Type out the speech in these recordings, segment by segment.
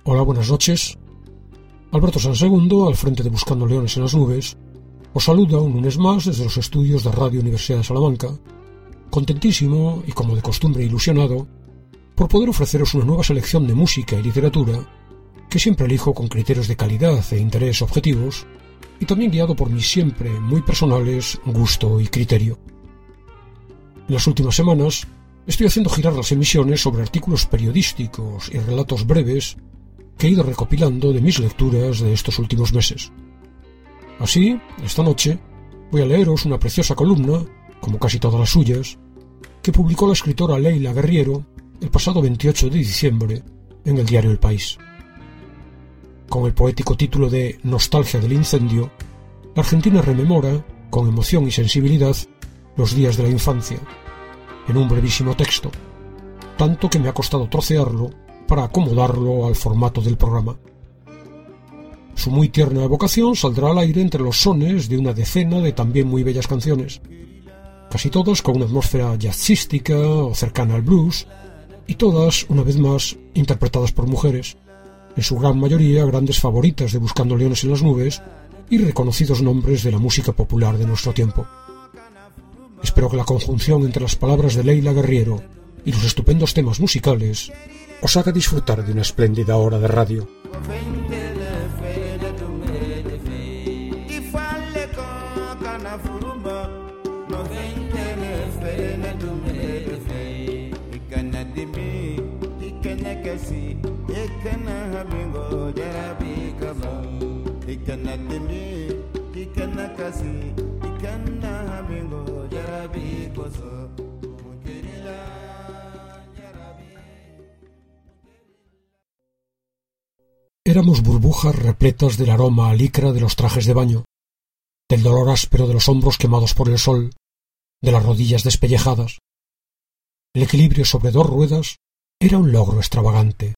Hola, buenas noches. Alberto San Segundo, al frente de Buscando Leones en las Nubes, os saluda un lunes más desde los estudios de Radio Universidad de Salamanca, contentísimo y, como de costumbre, ilusionado por poder ofreceros una nueva selección de música y literatura que siempre elijo con criterios de calidad e interés objetivos y también guiado por mis siempre muy personales gusto y criterio. En las últimas semanas estoy haciendo girar las emisiones sobre artículos periodísticos y relatos breves que he ido recopilando de mis lecturas de estos últimos meses. Así, esta noche voy a leeros una preciosa columna, como casi todas las suyas, que publicó la escritora Leila Guerriero el pasado 28 de diciembre en el diario El País. Con el poético título de Nostalgia del incendio, la Argentina rememora, con emoción y sensibilidad, los días de la infancia, en un brevísimo texto, tanto que me ha costado trocearlo para acomodarlo al formato del programa. Su muy tierna evocación saldrá al aire entre los sones de una decena de también muy bellas canciones, casi todas con una atmósfera jazzística o cercana al blues, y todas, una vez más, interpretadas por mujeres, en su gran mayoría grandes favoritas de Buscando Leones en las Nubes y reconocidos nombres de la música popular de nuestro tiempo. Espero que la conjunción entre las palabras de Leila Guerriero y los estupendos temas musicales os haga disfrutar de una espléndida hora de radio. Éramos burbujas repletas del aroma a licra de los trajes de baño, del dolor áspero de los hombros quemados por el sol, de las rodillas despellejadas. El equilibrio sobre dos ruedas era un logro extravagante.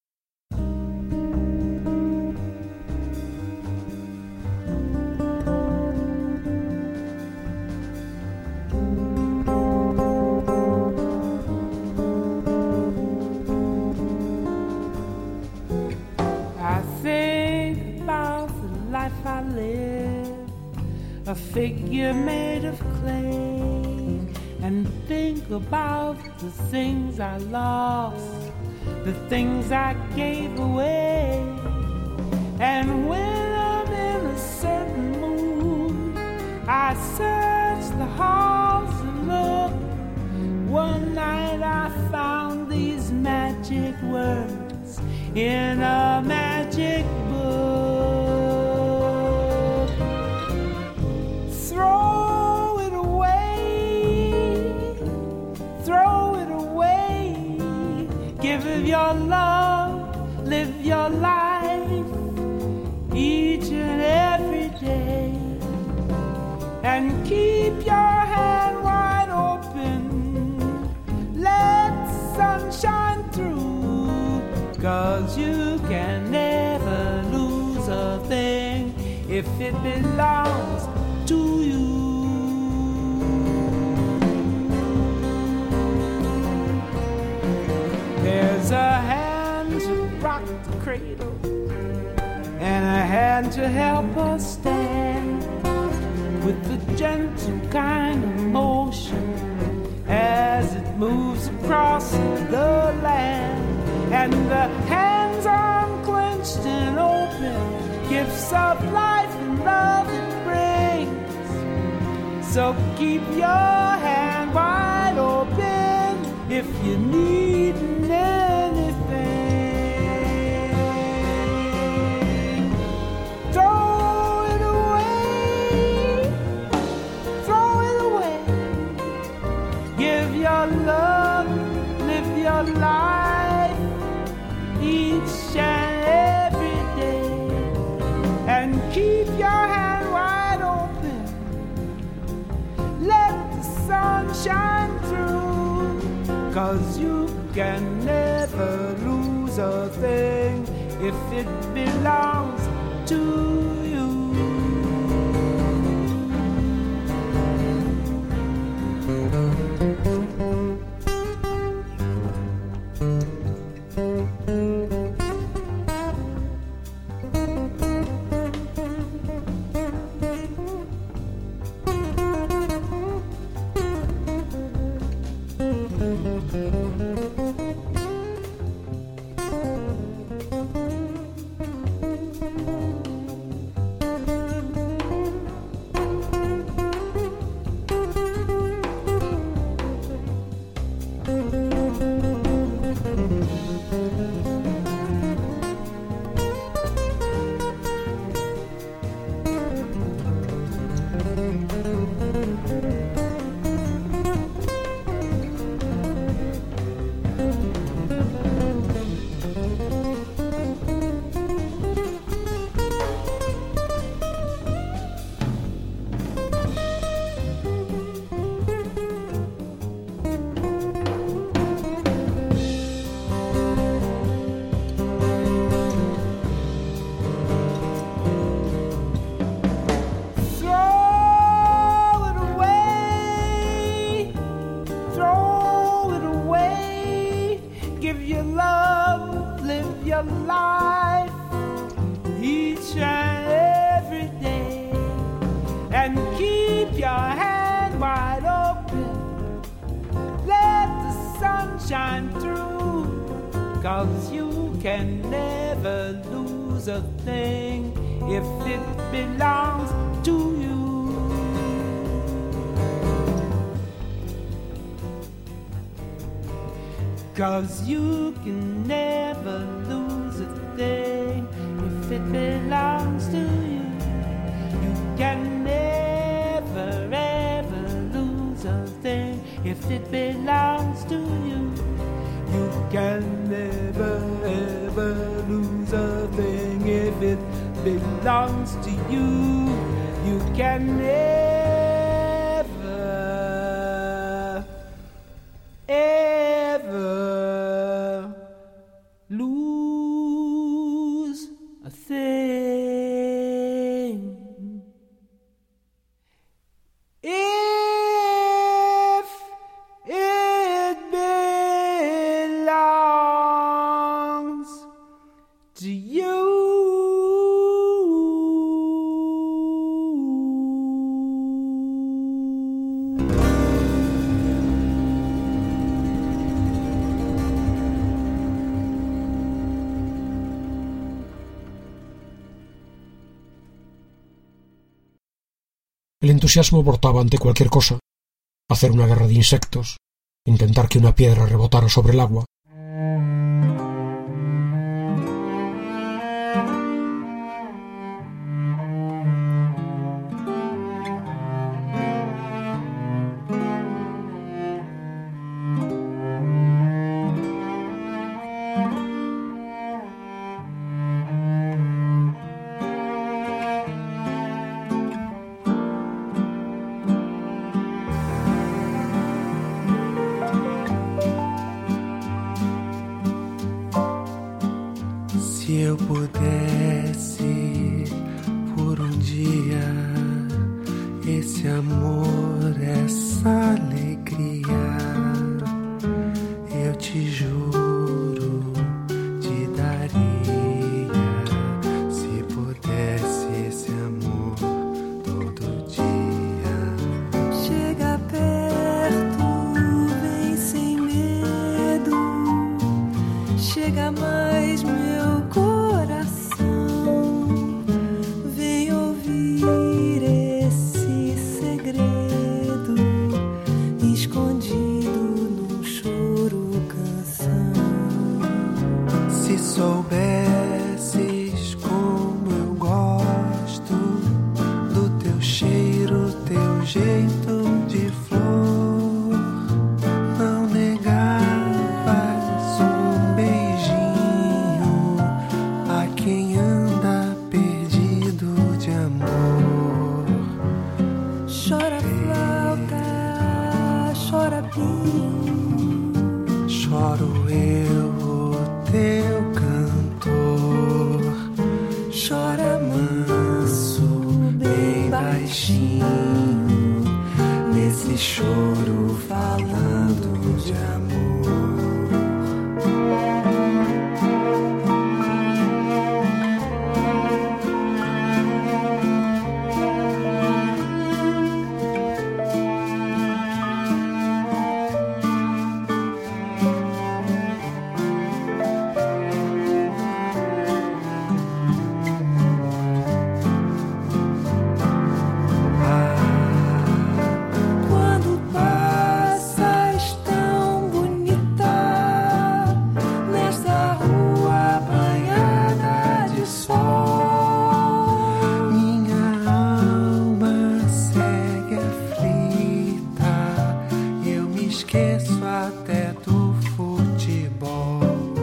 A figure made of clay, and think about the things I lost, the things I gave away. And when I'm in a certain mood, I search the halls and look. One night I found these magic words in a magic book. Throw it away, give of your love, live your life each and every day, and keep your hand wide open, let the sun shine through, 'cause you can never lose a thing if it belongs to you. There's a hand to rock the cradle and a hand to help us stand with the gentle kind of motion as it moves across the land. And the hands unclenched and open, gifts of life and love it brings. So keep your hand wide open if you need anything. Throw it away, give your love, live your life each and every day, and keep your hand wide open, let the sun shine through, 'cause you can never lose a thing if it belongs to you. shine through, 'cause you can never lose a thing if it belongs to you. 'Cause you can never lose a thing if it belongs to you. You can never ever lose a thing if it belongs to you. You can never ever lose a thing if it belongs to you. You can never ever lose a thing if it belongs to you. El entusiasmo brotaba ante cualquier cosa: hacer una guerra de insectos, intentar que una piedra rebotara sobre el agua. Se eu pudesse por um dia esse amor, essa alegria, eu te juro, te daria. Se pudesse esse amor todo dia. Chega perto, vem sem medo, chega mais meu coração, vem ouvir esse segredo escondido num choro canção. Se soubesses como eu gosto do teu cheiro, teu jeito de flor, não negavas um beijinho a quem anda perdido de amor. Chora flauta, chora pinho, Choro eu, o teu cantor, chora manso, bem baixinho, nesse choro falando de amor. quando passas tão bonita nessa rua banhada de sol. Minha alma segue aflita, eu me esqueço até do futebol.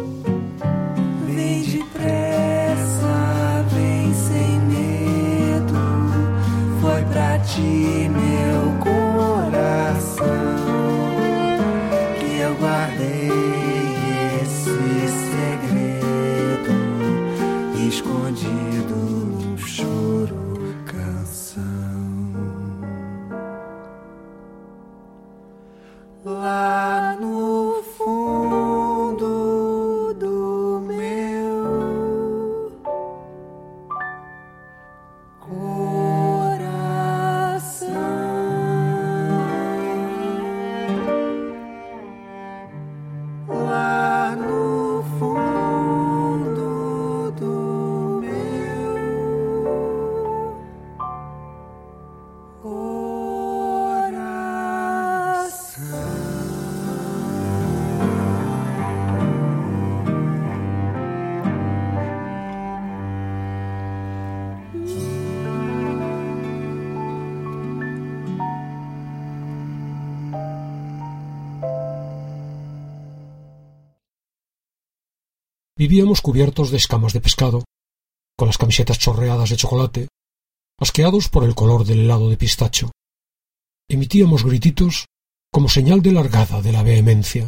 Vem depressa, vem sem medo, foi pra ti meu coração Que eu guardei esse segredo escondido num choro canção. Lá no fundo do meu coração. Vivíamos cubiertos de escamas de pescado, con las camisetas chorreadas de chocolate, asqueados por el color del helado de pistacho. Emitíamos grititos como señal de largada de la vehemencia.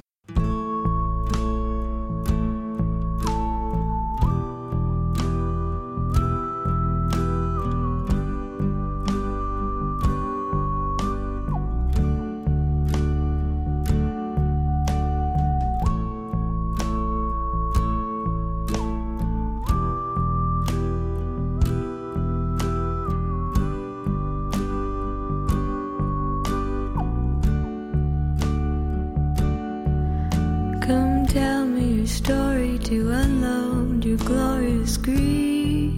Come tell me your story to unload your glorious grief.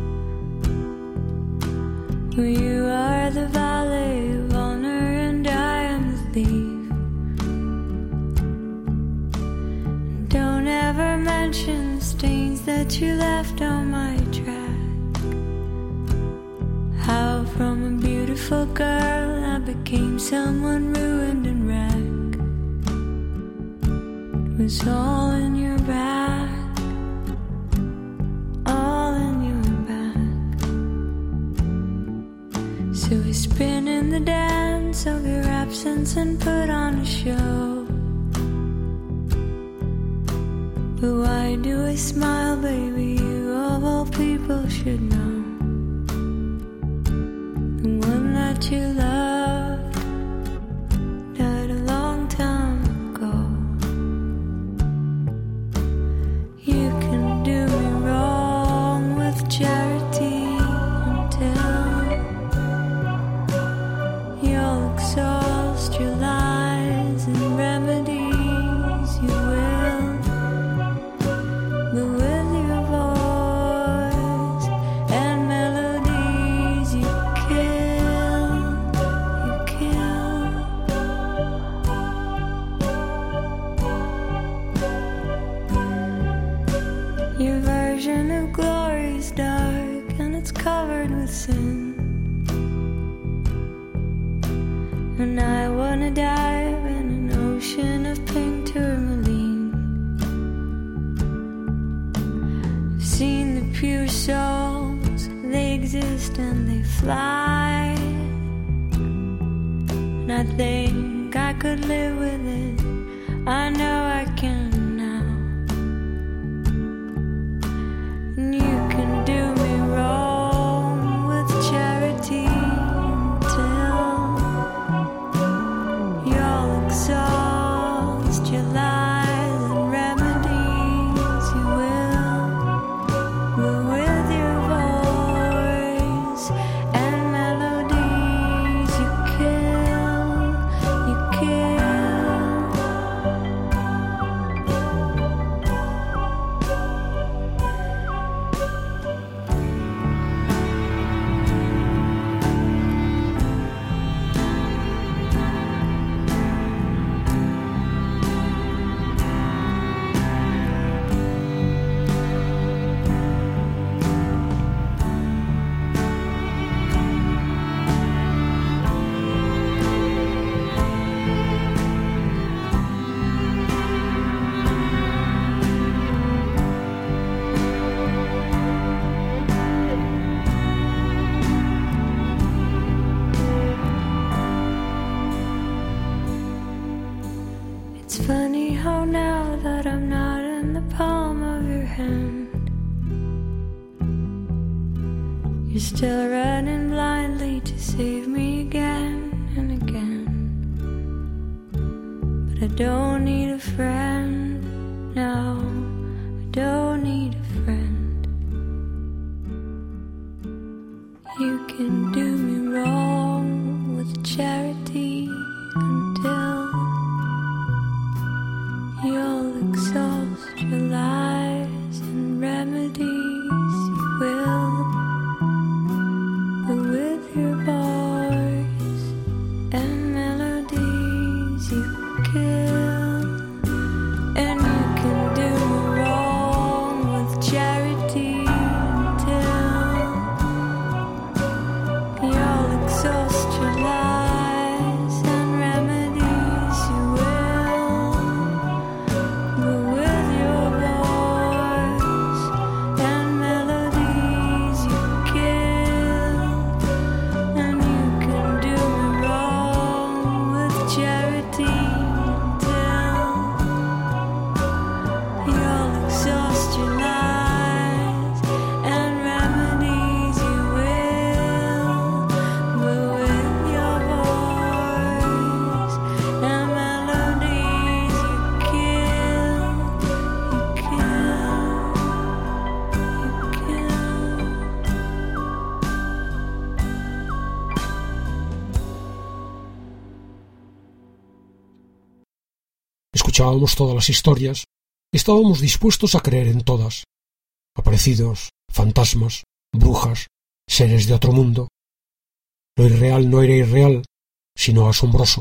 You are the valley of honor and I am the thief. Don't ever mention the stains that you left on my track. How from a beautiful girl I became someone ruined and wrecked. It was all in your back, all in your back. So we spin in the dance of your absence and put on a show. But why do I smile, baby? You of all people should know. The one that you loved died a long time ago. You can do me wrong with charity until you'll exhaust your lies and remedies you will. But with your voice and melodies you kill, you kill. Your version of glory's dark and it's covered with sin. And I wanna dive in an ocean of pink tourmaline. I've seen the pure souls, they exist and they fly. And I think I could live with it, I know I can now. And you can do me wrong with charity until you'll exhaust your lies and remedies you will. But with your voice and melodies you kill, you kill. It's funny how now that I'm not in the palm of your hand, you're still running blindly to save me again and again. But I don't need a friend, no, I don't need a friend. You can do me wrong with charity until you'll exhaust your lies and remedies you will. But with your voice and melodies you kill. And you can do me wrong escuchábamos todas las historias y estábamos dispuestos a creer en todas. Aparecidos, fantasmas, brujas, seres de otro mundo. Lo irreal no era irreal, sino asombroso.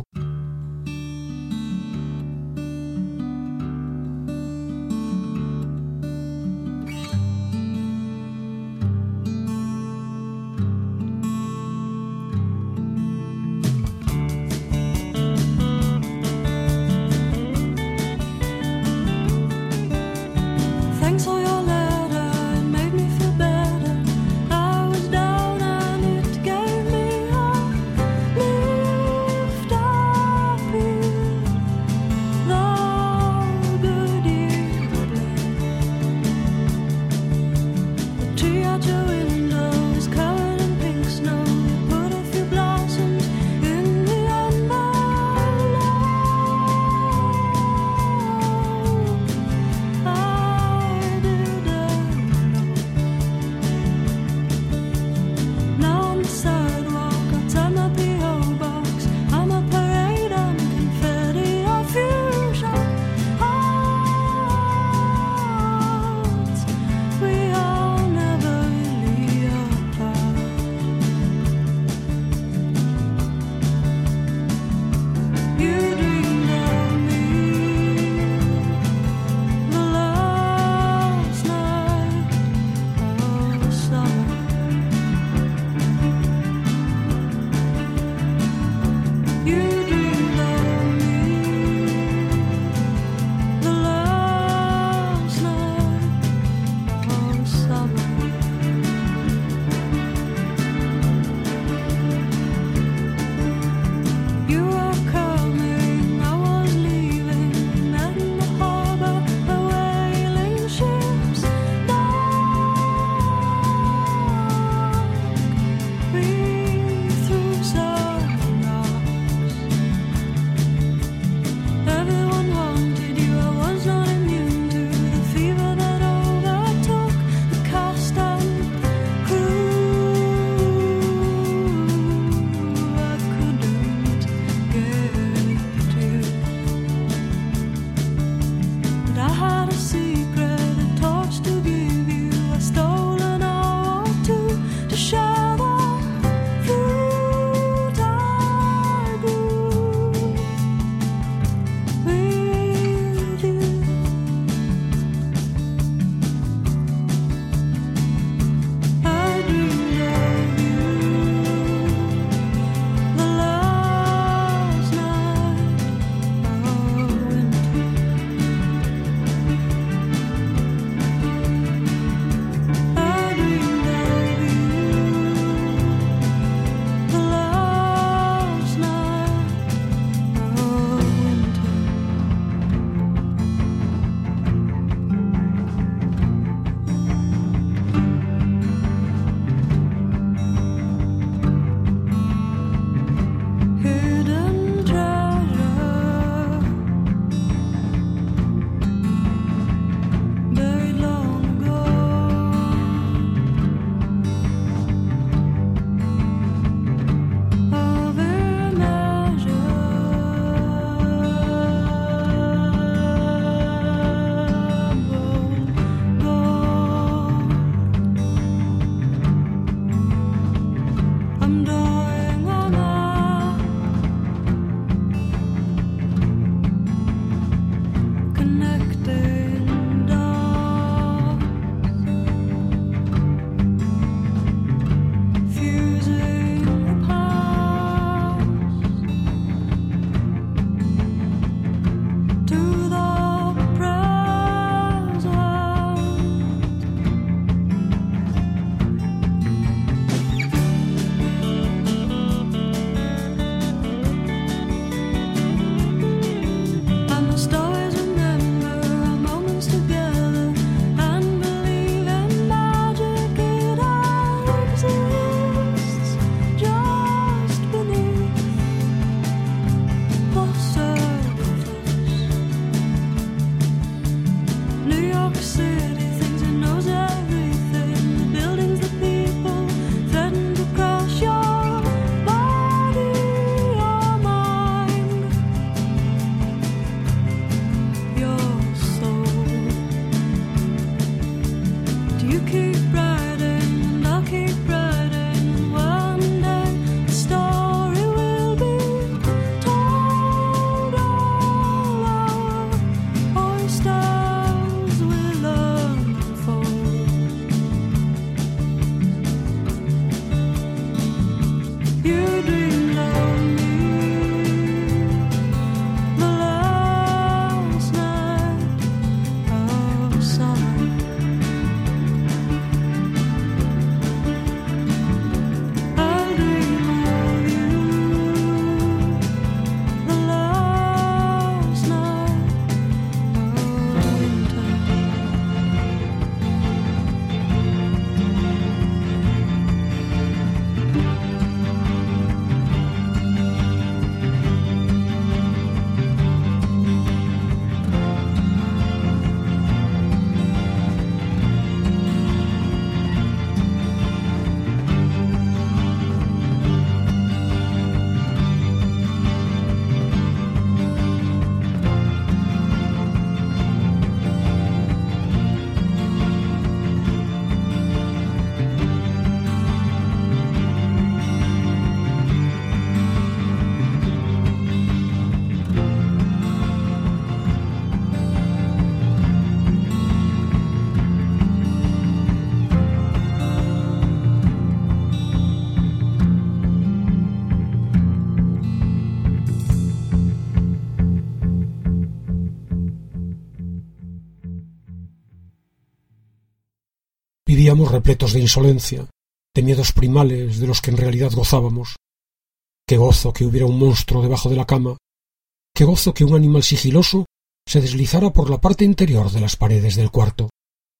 Vivíamos repletos de insolencia, de miedos primales de los que en realidad gozábamos. Qué gozo que hubiera un monstruo debajo de la cama, qué gozo que un animal sigiloso se deslizara por la parte interior de las paredes del cuarto.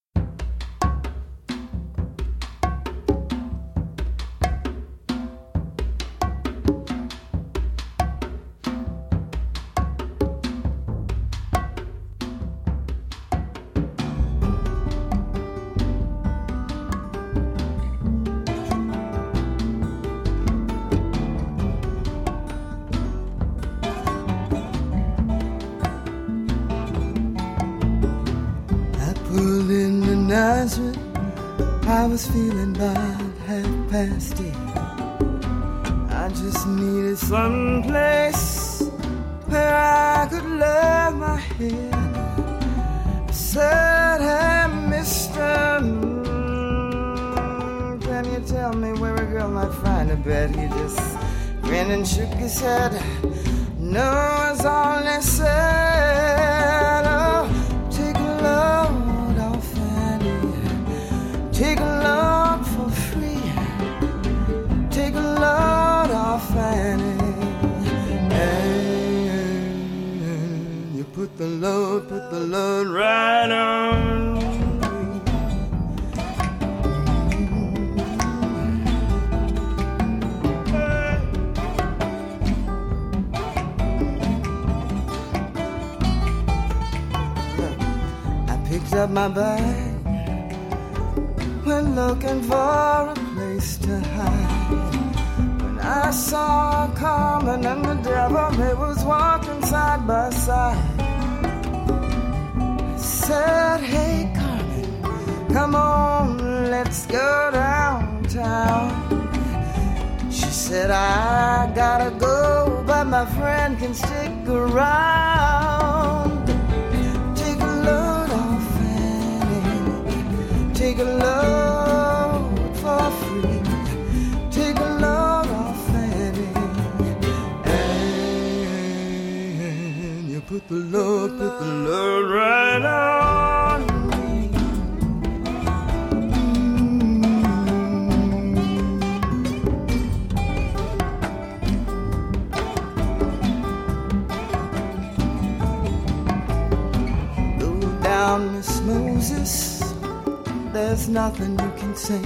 I was feeling about 8:30. I just needed some place where I could lay my head. I said, hey, mister, can you tell me where a girl might find a bed? He just grinned and shook his head. No, it's all he said. Oh, take a load off Annie. Take a load for free. Take a load off Annie. And you put the load right on me. I picked up my bag, went looking for a place to hide. When I saw Carmen and the devil, they was walking side by side. I said, hey Carmen, come on, let's go downtown. She said, I gotta go, but my friend can stick around. Take a load off Annie. Take a load for free. Take a load off Annie. And you put the load right on me. Go down, Miss Moses. There's nothing you can say.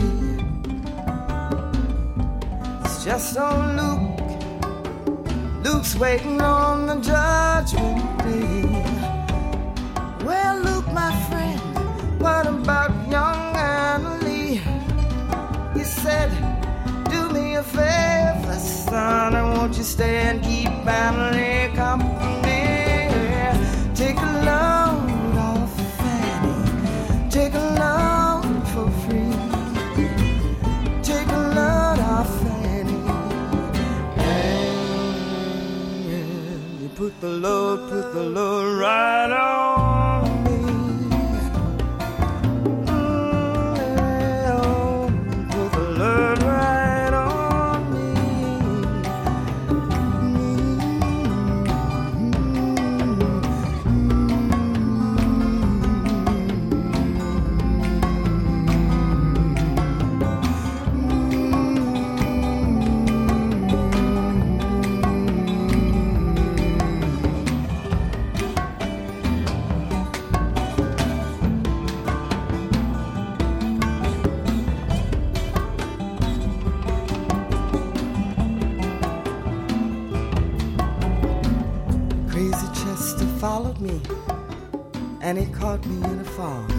It's just old Luke. Luke's waiting on the judgment day. Well, Luke, my friend, what about young Annalie? He said, do me a favor, son, and won't you stay and keep Annalie company? Take a load off Fanny. Take a load for free. the load right on me. Put the load right on me. Crazy Chester followed me, and he caught me in a fog.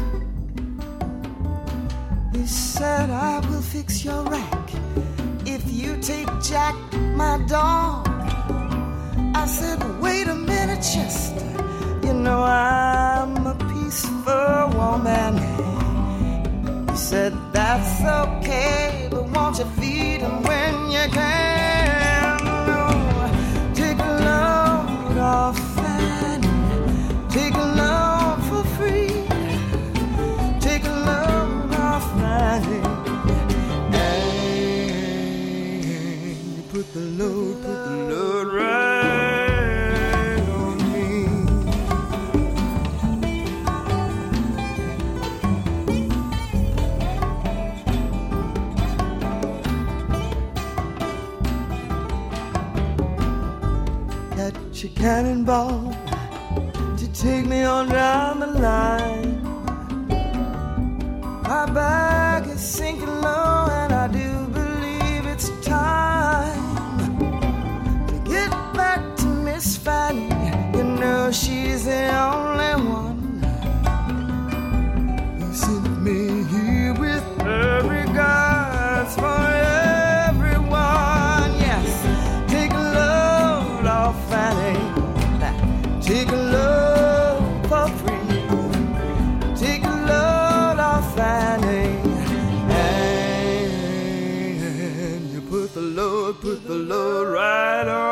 He said, I will fix your rack if you take Jack, my dog. I said, wait a minute, Chester, you know I'm a peaceful woman. He said, that's okay, but won't you feed him when you can? Take a load off Fanny, take a load for free. Take a load off Fanny, and you put the load right on me. Got your cannonball to take me on down the line. My bag is sinking low, and I do believe it's time to get back to Miss Fanny. You know she's the only one who sent me here with her regards for everyone. Yes, take a load off Fanny, take a load for free. Take a load off Fanny, and you put the load right on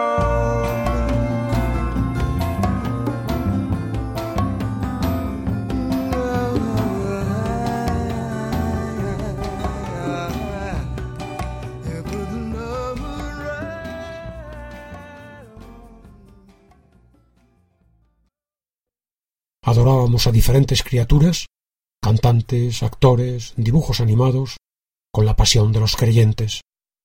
me. You put the load right on. Adorábamos a diferentes criaturas, cantantes, actores, dibujos animados, con la pasión de los creyentes.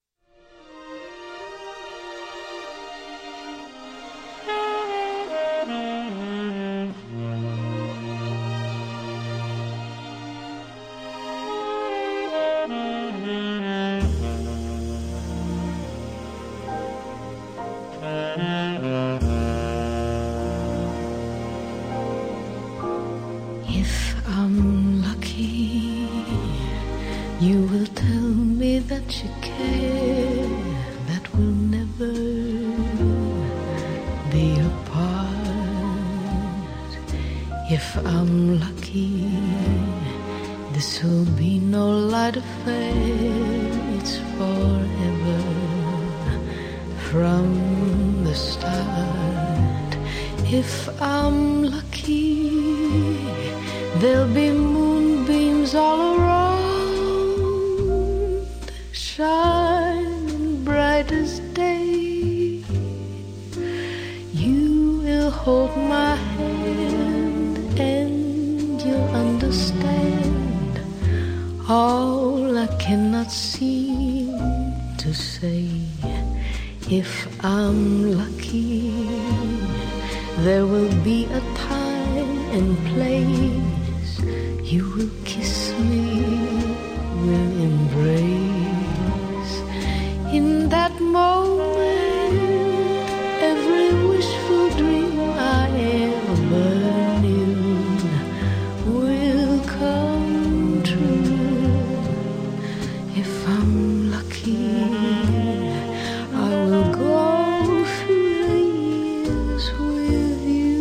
If I'm lucky, you will tell me that you care, that we'll never be apart. If I'm lucky, this will be no light affair, it's forever from the start. If I'm lucky, there'll be moonbeams all around, shining bright as day. You will hold my hand and you'll understand all I cannot seem to say. If I'm lucky, there will be a time and place you will kiss me, will embrace. In that moment, every wishful dream I ever knew will come true. If I'm lucky, I will go through the years with you.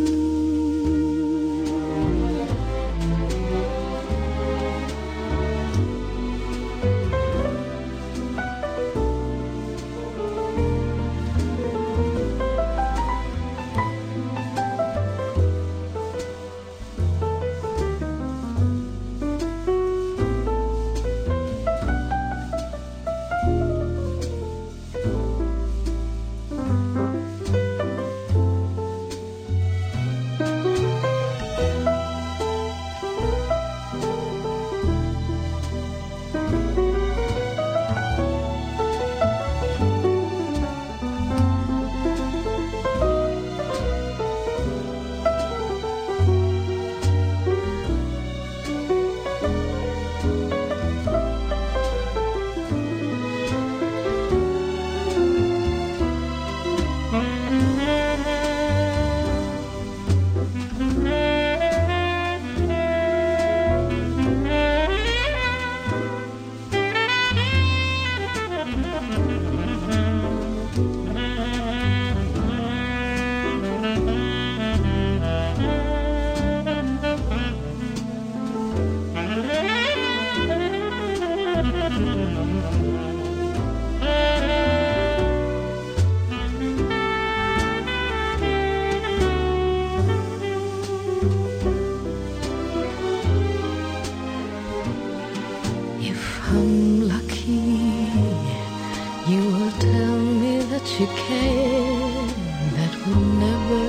I'm lucky, you will tell me that you care, that we'll never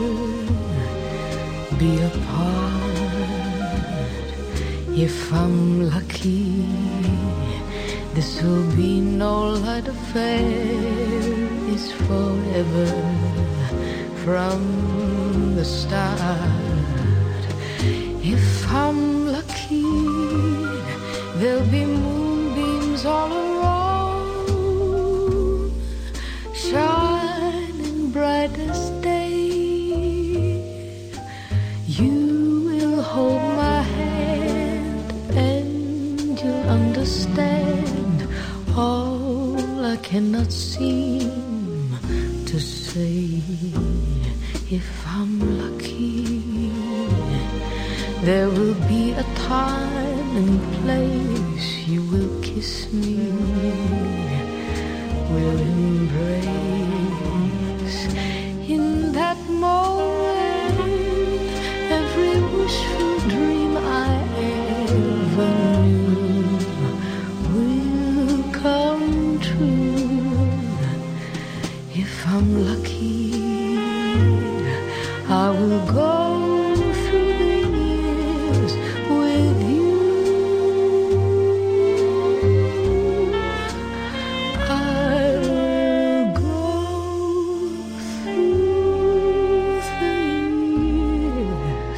be apart. If I'm lucky, this will be no light affair, it's forever from the start. If I'm lucky, there'll be moonbeams all around, shining bright as day. You will hold my hand and you'll understand all I cannot seem to say. If I'm lucky, there will be a time and place you will kiss me, we'll embrace. In that moment, every wishful dream I ever knew will come true. If I'm lucky, I will go through the years with you. I will go through the years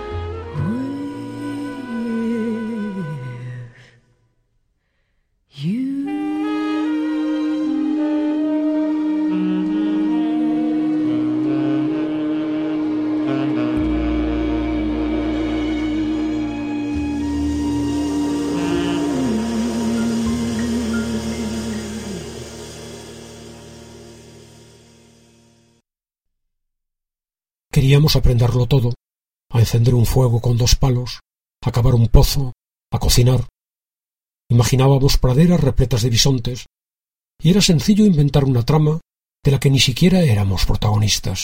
with you. Queríamos aprenderlo todo, a encender un fuego con 2 palos, a cavar un pozo, a cocinar. Imaginábamos praderas repletas de bisontes, y era sencillo inventar una trama de la que ni siquiera éramos protagonistas.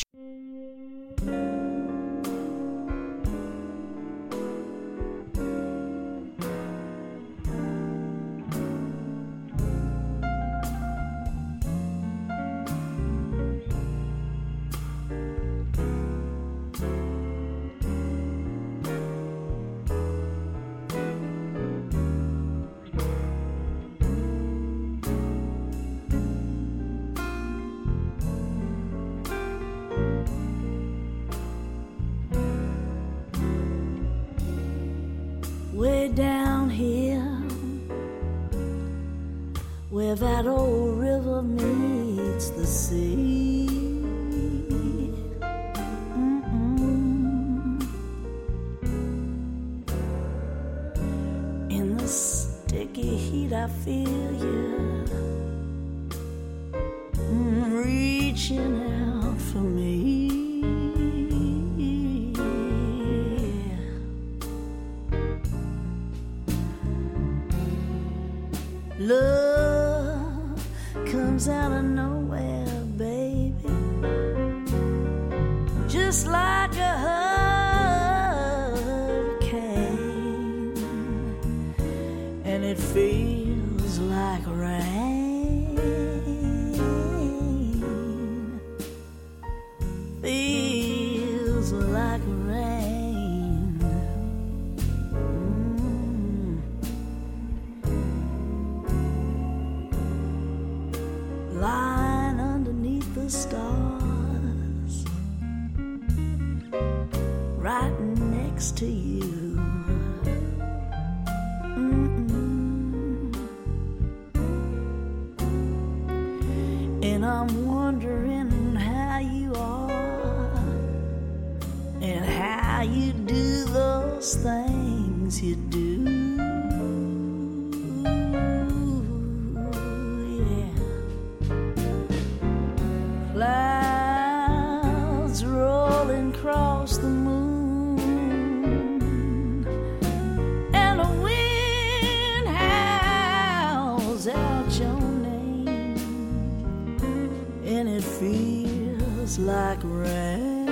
Way down here, where that old river meets the sea. In the sticky heat I feel you reaching out for me. Love comes out of nowhere, baby, just like a hurricane, and it feels like rain, feels like rain. Lying underneath the stars, right next to you. And I'm wondering how you are and how you do those things you do. Clouds rolling across the moon, and the wind howling calls out your name, and it feels like rain.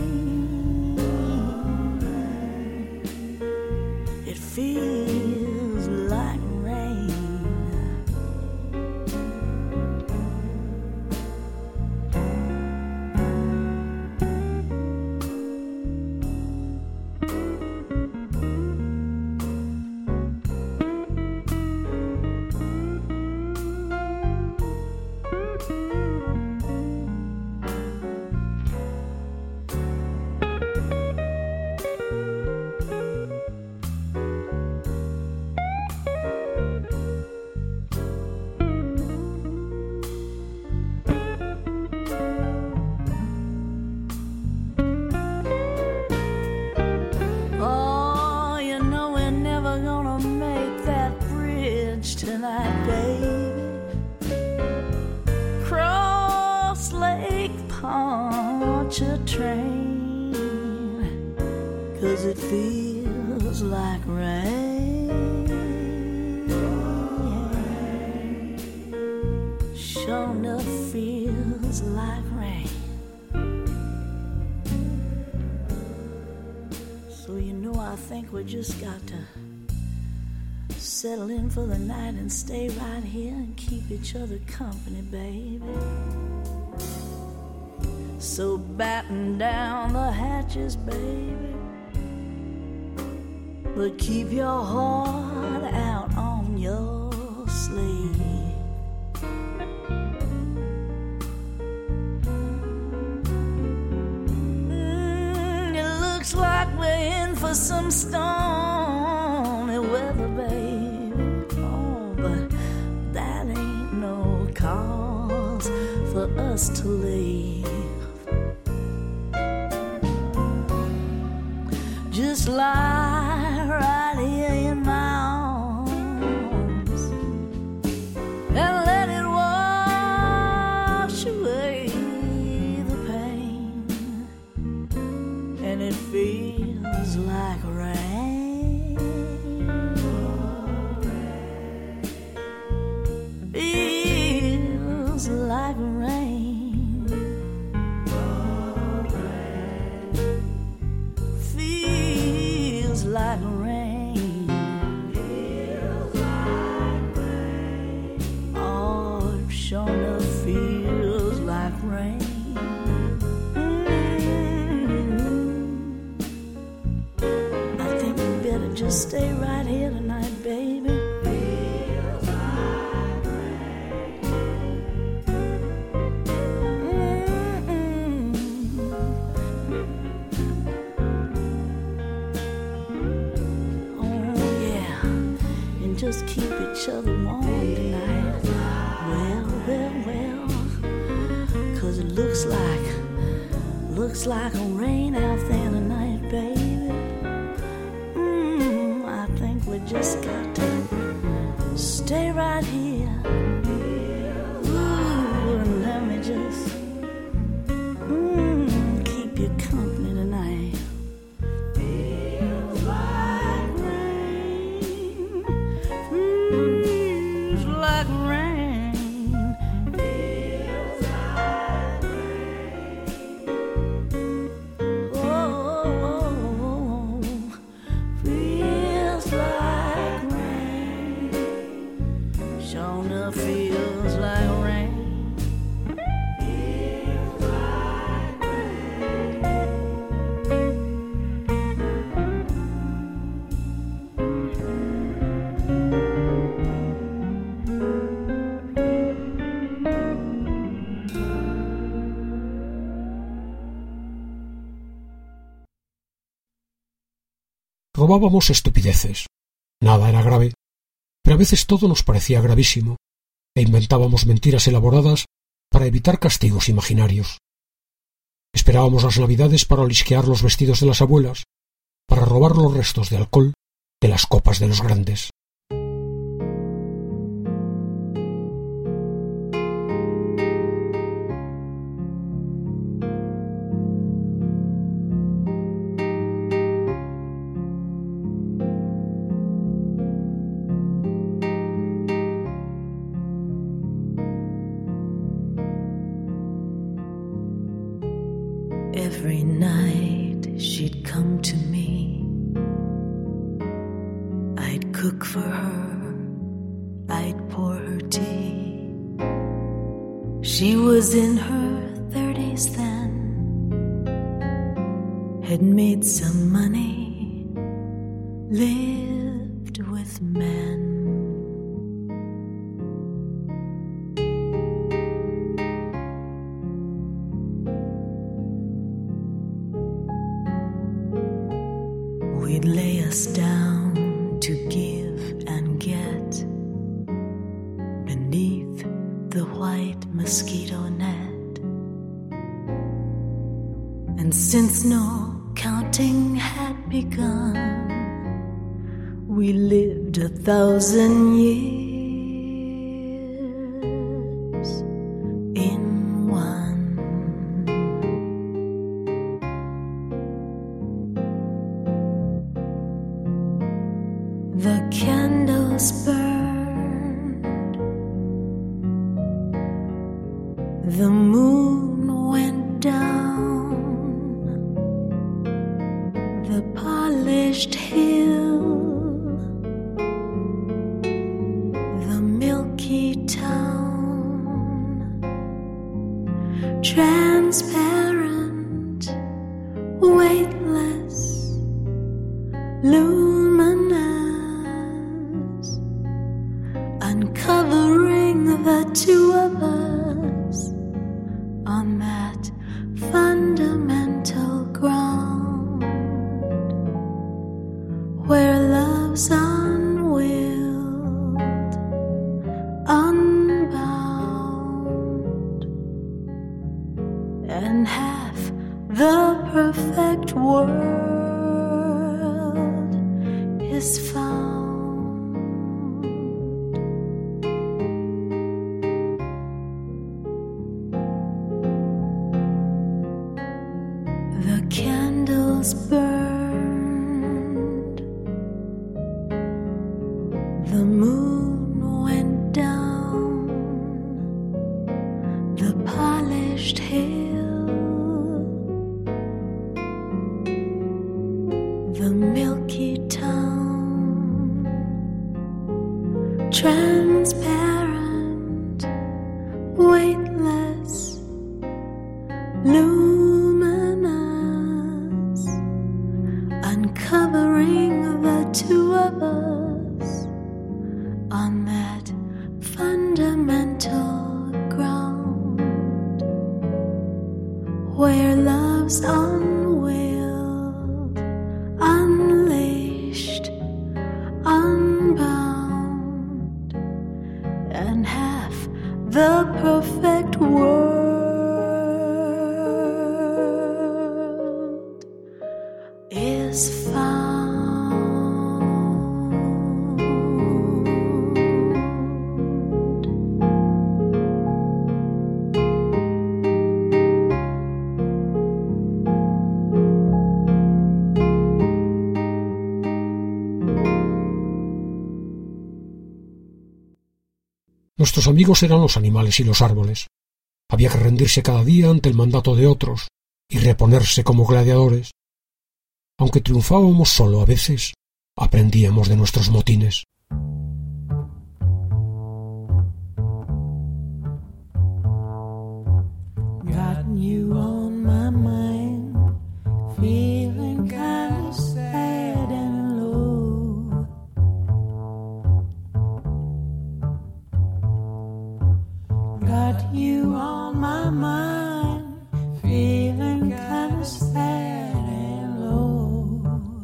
It feels like rain. Tonight, baby, cross Lake Pontchartrain, 'cause it feels like rain. Sure enough feels like rain. So you know, I think we just got to settle in for the night and stay right here and keep each other company, baby. So batten down the hatches, baby, but keep your heart out on your sleeve. It looks like we're in for some stormy weather, baby. Cause for us to leave. Just lie right here in my arms and let it wash away the pain. And it feels like rain. Like rain. Feels like rain. Oh, it sure enough feels like rain. I think we better just stay right here tonight, baby. Just keep each other warm tonight. Well, well, well, 'cause it looks like a rain out there tonight, baby. I think we just got to stay right here. Ooh, and let me just keep you company tonight. Robábamos estupideces. Nada era grave, pero a veces todo nos parecía gravísimo, e inventábamos mentiras elaboradas para evitar castigos imaginarios. Esperábamos las Navidades para olisquear los vestidos de las abuelas, para robar los restos de alcohol de las copas de los grandes. Every night she'd come to me. I'd cook for her, I'd pour her tea. She was in her 30s then, had made some money, lived with men. We'd lay us down to give and get beneath the white mosquito net. And since no counting had begun, we lived 1,000 years in one. The candles burned, the moon went down, the polished hill, the milky town, transparent, weightless, luminous, uncovering the two of us on that fundamental ground where love's unwilled, unbound, and half the perfect world is found. The candles burned, the moon went down, the polished hill, the milky town, transparent, weightless, luminous, uncovering the two of us on that fundamental ground where love's unwilled, unleashed, unbound, and half the perfect world is found. Nuestros amigos eran los animales y los árboles. Había que rendirse cada día ante el mandato de otros y reponerse como gladiadores. Aunque triunfábamos solo a veces, aprendíamos de nuestros motines. Got you on my mind, feeling kind of sad and low. Got you on my mind, feeling kind of sad and low.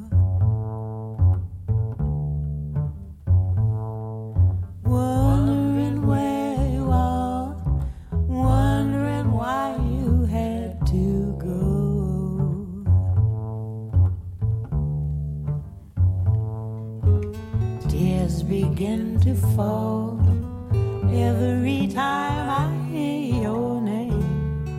Wondering where you are, wondering why you had to go. Tears begin to fall every time I hear your name.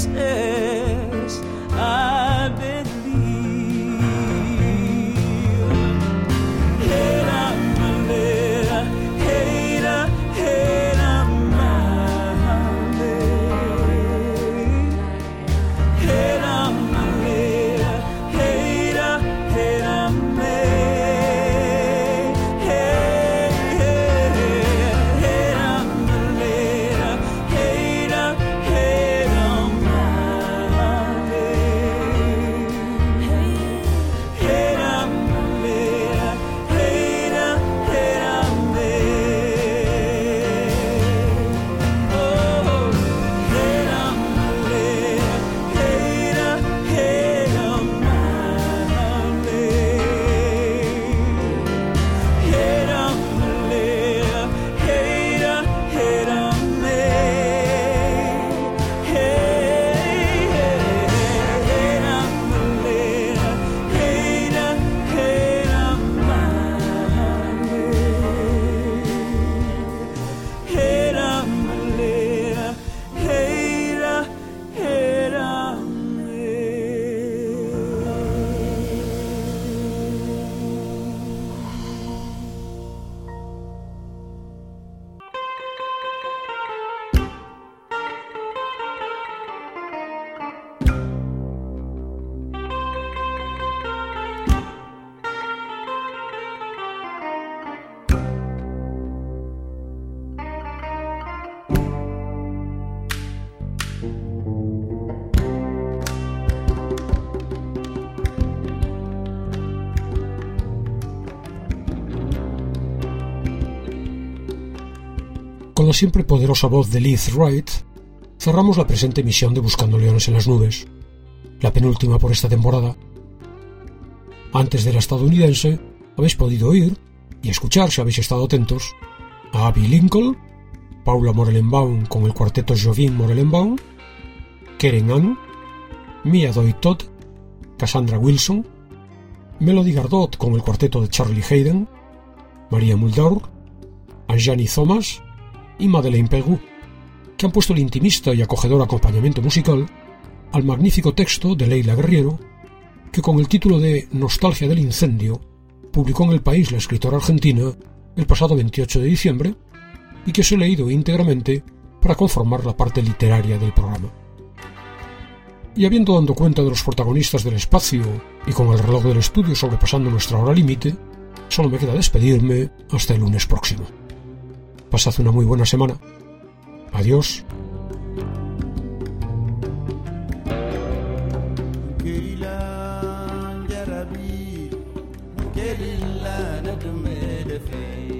yes, I believe. Hater, maleta, hater, hater, maleta. Hater, maleta, hater, hater, Con la siempre poderosa voz de Liz Wright, cerramos la presente emisión de Buscando Leones en las Nubes, la penúltima por esta temporada. Antes de la estadounidense, habéis podido oír y escuchar, si habéis estado atentos, a Abby Lincoln, Paula Morelenbaum con el cuarteto Jovin Morelenbaum, Keren Ann, Mia Doy Todd, Cassandra Wilson, Melody Gardot con el cuarteto de Charlie Hayden, Maria Muldaur, Anjani Thomas y Madeleine Pegu, que han puesto el intimista y acogedor acompañamiento musical al magnífico texto de Leila Guerriero, que con el título de Nostalgia del Incendio publicó en El País la escritora argentina el pasado 28 de diciembre y que os he leído íntegramente para conformar la parte literaria del programa. Y habiendo dado cuenta de los protagonistas del espacio y con el reloj del estudio sobrepasando nuestra hora límite, solo me queda despedirme hasta el lunes próximo. Pasad una muy buena semana. Adiós. Get